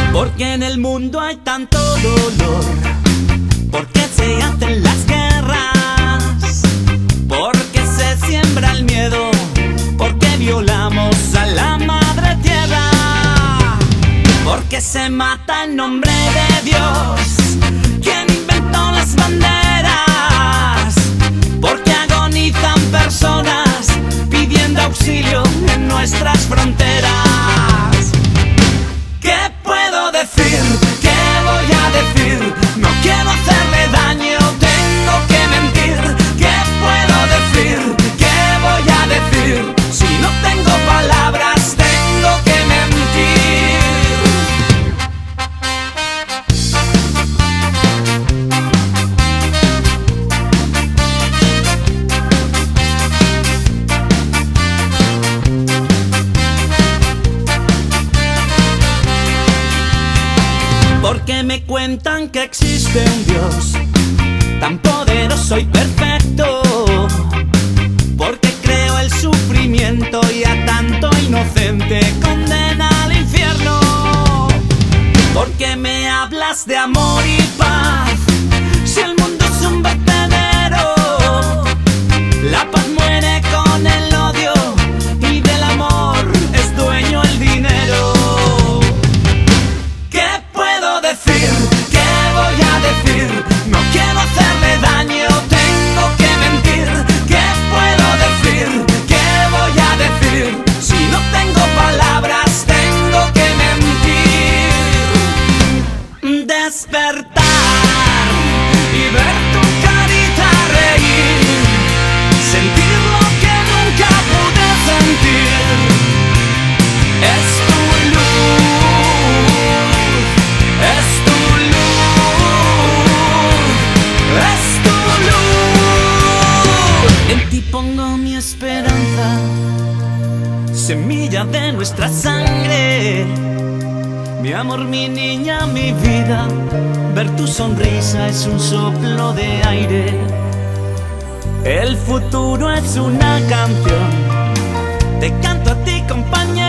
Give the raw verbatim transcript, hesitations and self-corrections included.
Porque en el mundo hay tanto dolor, porque se hacen las guerras, porque se siembra el miedo, porque violamos a la madre tierra, porque se mata en nombre de Dios, quien inventó las banderas, porque agonizan personas pidiendo auxilio en nuestras fronteras. ¿Qué puedo decir? ¿Qué voy a decir? No quiero hacerle daño, tengo que mentir. ¿Qué puedo decir? ¿Qué voy a decir? Si no tengo palabras, tengo que mentir. Porque me cuentan que existe un Dios tan poderoso y perfecto, porque creo el sufrimiento y a tanto inocente condena al infierno. Porque me hablas de amor y paz, si el mundo es un vertedero, la paz muere con el odio y del amor es dueño el dinero. Decir, ¿qué voy a decir? No quiero hacerle daño, tengo que mentir. ¿Qué puedo decir? ¿Qué voy a decir? Si no tengo palabras, tengo que mentir. Despertar y ver tu carita reír, sentir lo que nunca pude sentir. Es tu luz, es tu luz, es tu luz. En ti pongo mi esperanza, semilla de nuestra sangre. Mi amor, mi niña, mi vida, ver tu sonrisa es un soplo de aire. El futuro es una canción, te canto a ti, compañera.